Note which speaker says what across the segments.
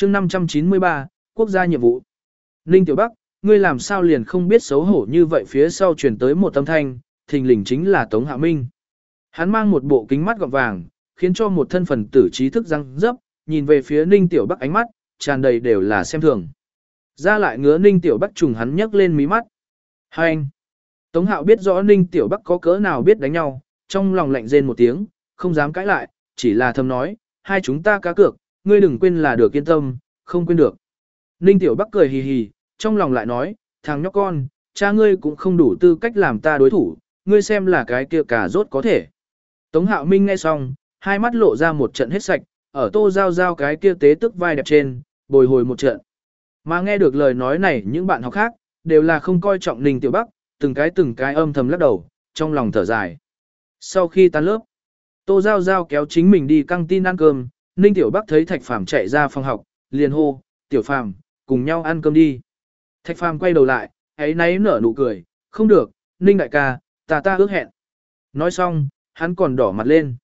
Speaker 1: chương 593, quốc gia nhiệm vụ. Ninh Tiểu Bắc, ngươi làm sao liền không biết xấu hổ như vậy, phía sau truyền tới một âm thanh, thình lình chính là Tống Hạ Minh. Hắn mang một bộ kính mắt gọng vàng, khiến cho một thân phần tử trí thức răng dấp, nhìn về phía Ninh Tiểu Bắc ánh mắt, tràn đầy đều là xem thường. Ra lại ngứa Ninh Tiểu Bắc trùng hắn nhấc lên mí mắt. Hai anh. Tống Hạo biết rõ Ninh Tiểu Bắc có cỡ nào biết đánh nhau, trong lòng lạnh rên một tiếng, không dám cãi lại, chỉ là thầm nói, hai chúng ta cá cược, ngươi đừng quên là được, yên tâm, không quên được. Ninh Tiểu Bắc cười hì hì, trong lòng lại nói, thằng nhóc con, cha ngươi cũng không đủ tư cách làm ta đối thủ, ngươi xem là cái kia cà rốt có thể. Tống Hạo Minh nghe xong, hai mắt lộ ra một trận hết sạch, ở Tô Giao Giao cái kia tế tức vai đẹp trên, bồi hồi một trận. Mà nghe được lời nói này những bạn học khác, đều là không coi trọng Ninh Tiểu Bắc, từng cái âm thầm lắc đầu, trong lòng thở dài. Sau khi tan lớp, Tô Giao Giao kéo chính mình đi căng tin ăn cơm, Ninh Tiểu Bắc thấy Thạch Phàm chạy ra phòng học, liền hô, Tiểu Phàm, cùng nhau ăn cơm đi. Thạch Phàm quay đầu lại, ấy náy nở nụ cười, không được, Ninh đại ca, ta ước hẹn. Nói xong, hắn còn đỏ mặt lên.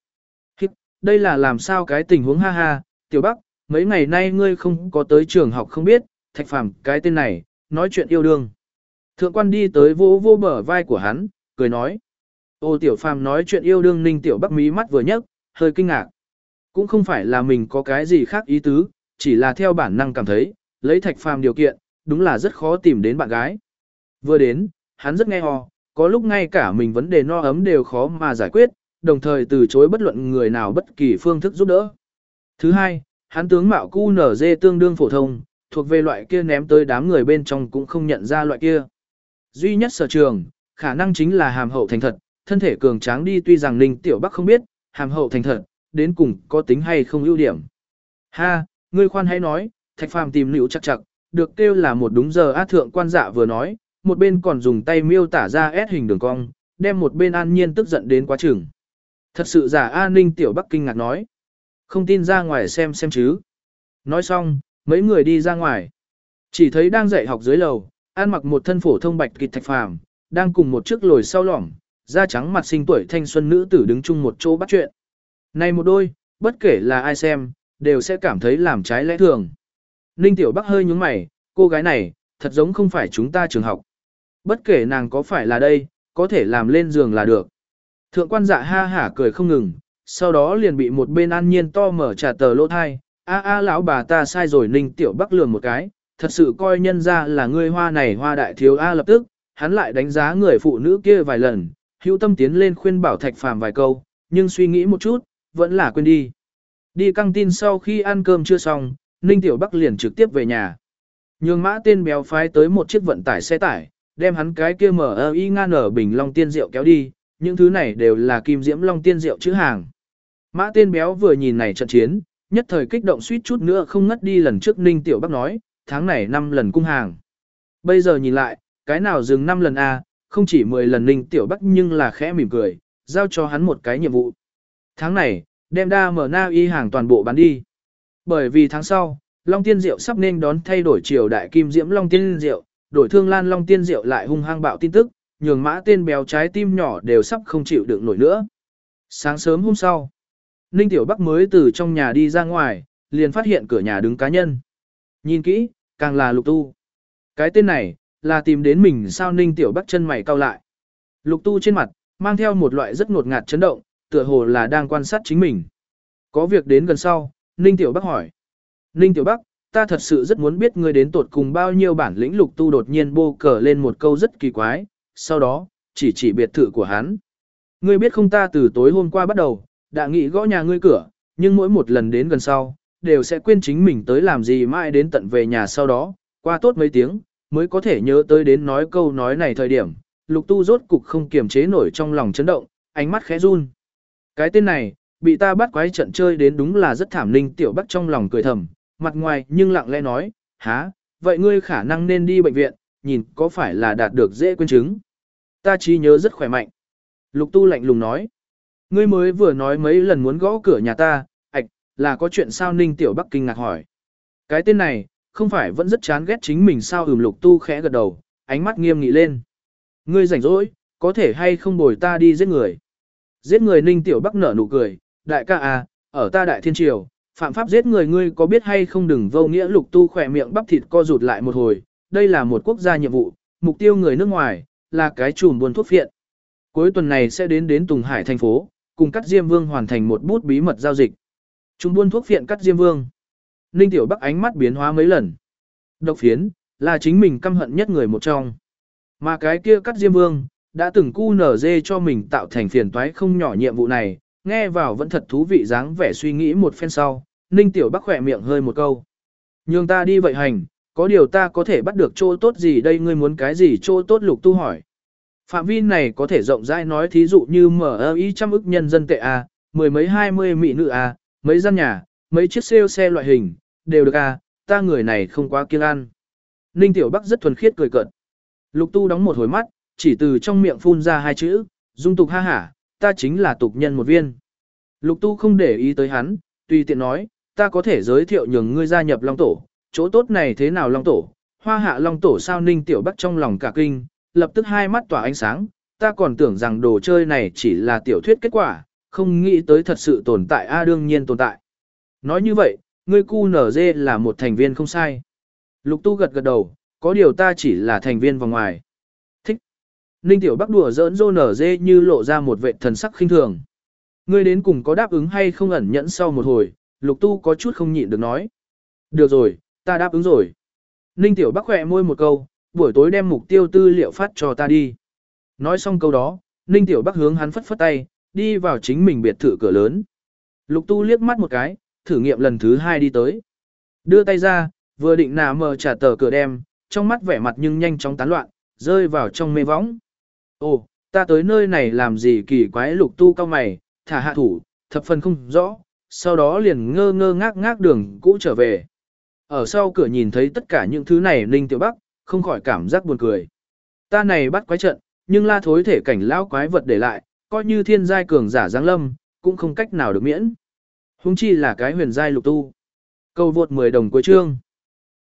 Speaker 1: Đây là làm sao cái tình huống, ha ha, Tiểu Bắc, mấy ngày nay ngươi không có tới trường học không biết, Thạch Phàm cái tên này, nói chuyện yêu đương. Thượng quan đi tới vô vô bờ vai của hắn, cười nói. Ô Tiểu Phàm nói chuyện yêu đương, Ninh Tiểu Bắc mí mắt vừa nhấc, hơi kinh ngạc. Cũng không phải là mình có cái gì khác ý tứ, chỉ là theo bản năng cảm thấy, lấy Thạch Phàm điều kiện, đúng là rất khó tìm đến bạn gái. Vừa đến, hắn rất nghe hò, có lúc ngay cả mình vấn đề no ấm đều khó mà giải quyết, đồng thời từ chối bất luận người nào bất kỳ phương thức giúp đỡ. Thứ hai, hắn tướng mạo QNZ tương đương phổ thông, thuộc về loại kia ném tới đám người bên trong cũng không nhận ra loại kia. Duy nhất sở trường, khả năng chính là hàm hậu thành thật, thân thể cường tráng đi, tuy rằng Ninh Tiểu Bắc không biết, hàm hậu thành thật, đến cùng có tính hay không ưu điểm. Ha, ngươi khoan hãy nói, Thạch Phàm tìm liễu chắc chắc, được kêu là một đúng giờ á. Thượng quan dạ vừa nói, một bên còn dùng tay miêu tả ra S hình đường cong, đem một bên An Nhiên tức giận đến quá chừng. Thật sự giả a, Ninh Tiểu Bắc kinh ngạc nói. Không tin ra ngoài xem chứ. Nói xong, mấy người đi ra ngoài. Chỉ thấy đang dạy học dưới lầu, ăn mặc một thân phổ thông bạch kịch Thạch Phàm, đang cùng một chiếc lồi sau lỏng, da trắng mặt xinh tuổi thanh xuân nữ tử đứng chung một chỗ bắt chuyện. Này một đôi, bất kể là ai xem, đều sẽ cảm thấy làm trái lẽ thường. Ninh Tiểu Bắc hơi nhướng mày, cô gái này, thật giống không phải chúng ta trường học. Bất kể nàng có phải là đây, có thể làm lên giường là được. Thượng quan dạ ha hả cười không ngừng, sau đó liền bị một bên An Nhiên to mở trả tờ lỗ thai. Lão bà ta sai rồi. Ninh Tiểu Bắc lườm một cái, thật sự coi nhân ra là ngươi hoa này hoa đại thiếu a. Lập tức, hắn lại đánh giá người phụ nữ kia vài lần, hữu tâm tiến lên khuyên bảo Thạch Phàm vài câu, nhưng suy nghĩ một chút, vẫn là quên đi. Đi căng tin sau khi ăn cơm chưa xong, Ninh Tiểu Bắc liền trực tiếp về nhà. Nhường Mã tên béo phái tới một chiếc vận tải xe tải, đem hắn cái kia MI ngan ở bình long tiên rượu kéo đi, những thứ này đều là kim diễm long tiên rượu chữ hàng. Mã tên béo vừa nhìn này trận chiến, nhất thời kích động suýt chút nữa không ngất đi. Lần trước Ninh Tiểu Bắc nói, tháng này 5 lần cung hàng. Bây giờ nhìn lại, cái nào dừng 5 lần a, không chỉ 10 lần. Ninh Tiểu Bắc nhưng là khẽ mỉm cười, giao cho hắn một cái nhiệm vụ. Tháng này, đem đa mở na y hàng toàn bộ bán đi. Bởi vì tháng sau, Long Tiên Diệu sắp nên đón thay đổi triều đại kim diễm Long Tiên Diệu, đổi thương lan Long Tiên Diệu lại hung hăng bạo tin tức, nhường Mã tên béo trái tim nhỏ đều sắp không chịu đựng nổi nữa. Sáng sớm hôm sau, Ninh Tiểu Bắc mới từ trong nhà đi ra ngoài, liền phát hiện cửa nhà đứng cá nhân. Nhìn kỹ, càng là Lục Tu. Cái tên này, là tìm đến mình sao? Ninh Tiểu Bắc chân mày cau lại. Lục Tu trên mặt, mang theo một loại rất ngột ngạt chấn động, tựa hồ là đang quan sát chính mình. Có việc đến gần sau, Ninh Tiểu Bắc hỏi. Ninh Tiểu Bắc, ta thật sự rất muốn biết ngươi đến tột cùng bao nhiêu bản lĩnh. Lục Tu đột nhiên bô cờ lên một câu rất kỳ quái, sau đó, chỉ biệt thự của hắn. Ngươi biết không, ta từ tối hôm qua bắt đầu, đã nghĩ gõ nhà ngươi cửa, nhưng mỗi một lần đến gần sau, đều sẽ quên chính mình tới làm gì, mãi đến tận về nhà sau đó, qua tốt mấy tiếng, mới có thể nhớ tới đến nói câu nói này. Thời điểm, Lục Tu rốt cục không kiềm chế nổi trong lòng chấn động, ánh mắt khẽ run. Cái tên này, bị ta bắt quái trận chơi đến đúng là rất thảm. Ninh Tiểu Bắc trong lòng cười thầm, mặt ngoài nhưng lặng lẽ nói, há, vậy ngươi khả năng nên đi bệnh viện, nhìn có phải là đạt được dễ quên chứng. Ta trí nhớ rất khỏe mạnh. Lục Tu lạnh lùng nói, ngươi mới vừa nói mấy lần muốn gõ cửa nhà ta, là có chuyện sao? Ninh Tiểu Bắc kinh ngạc hỏi. Cái tên này, không phải vẫn rất chán ghét chính mình sao? Lục Tu khẽ gật đầu, ánh mắt nghiêm nghị lên. Ngươi rảnh rỗi, có thể hay không bồi ta đi giết người? Giết người? Ninh Tiểu Bắc nở nụ cười, đại ca à, ở ta Đại Thiên Triều, Phạm pháp giết người ngươi có biết hay không, đừng vô nghĩa. Lục Tu khỏe miệng bắp thịt co rụt lại một hồi, đây là một quốc gia nhiệm vụ, mục tiêu người nước ngoài, là cái chùm buôn thuốc phiện. Cuối tuần này sẽ đến Tùng Hải thành phố, cùng Cát Diêm Vương hoàn thành một bút bí mật giao dịch. Chùm buôn thuốc phiện Cát Diêm Vương. Ninh Tiểu Bắc ánh mắt biến hóa mấy lần. Độc phiến, là chính mình căm hận nhất người một trong. Mà cái kia Cát Diêm Vương, đã từng cu nở dê cho mình tạo thành phiền toái không nhỏ nhiệm vụ này, nghe vào vẫn thật thú vị dáng vẻ suy nghĩ một phen sau, Ninh Tiểu Bắc khỏe miệng hơi một câu. Nhường ta đi vậy hành, có điều ta có thể bắt được chỗ tốt gì đây, ngươi muốn cái gì chỗ tốt? Lục Tu hỏi. Phạm vi này có thể rộng rãi nói, thí dụ như MI trăm ức nhân dân tệ A, mười mấy 20 mỹ nữ A, mấy gian nhà, mấy chiếc siêu xe loại hình, đều được A, ta người này không quá kiêng ăn. Ninh Tiểu Bắc rất thuần khiết cười cợt. Lục Tu đóng một hồi mắt, chỉ từ trong miệng phun ra hai chữ, dung tục ha hả, ta chính là tục nhân một viên. Lục Tu không để ý tới hắn, tùy tiện nói, ta có thể giới thiệu nhường ngươi gia nhập Long Tổ, chỗ tốt này thế nào Long Tổ, Hoa Hạ Long Tổ sao? Ninh Tiểu Bắc trong lòng cả kinh, lập tức hai mắt tỏa ánh sáng, ta còn tưởng rằng đồ chơi này chỉ là tiểu thuyết kết quả, không nghĩ tới thật sự tồn tại. A đương nhiên tồn tại. Nói như vậy, ngươi QNZ là một thành viên không sai. Lục Tu gật gật đầu, có điều ta chỉ là thành viên vòng ngoài. Thích. Ninh Tiểu Bắc đùa giỡn QNZ như lộ ra một vệ thần sắc khinh thường. Ngươi đến cùng có đáp ứng hay không? Ẩn nhẫn sau một hồi, Lục Tu có chút không nhịn được nói. Được rồi, ta đáp ứng rồi. Ninh Tiểu Bắc khỏe môi một câu, buổi tối đem mục tiêu tư liệu phát cho ta đi. Nói xong câu đó, Ninh Tiểu Bắc hướng hắn phất phất tay, đi vào chính mình biệt thự cửa lớn. Lục Tu liếc mắt một cái, thử nghiệm lần thứ hai đi tới. Đưa tay ra, vừa định nà mờ trả tờ cửa đem, trong mắt vẻ mặt nhưng nhanh chóng tán loạn, rơi vào trong mê võng. Ồ, ta tới nơi này làm gì kỳ quái? Lục Tu cau mày, thả hạ thủ, thập phần không rõ, sau đó liền ngơ ngơ ngác ngác đường cũ trở về. Ở sau cửa nhìn thấy tất cả những thứ này, Ninh Tiểu Bắc không khỏi cảm giác buồn cười. Ta này bắt quái trận, nhưng la thối thể cảnh lão quái vật để lại, coi như thiên giai cường giả giáng lâm, cũng không cách nào được miễn. Huống chi là cái huyền giai Lục Tu. Câu vượt 10 đồng cuối chương.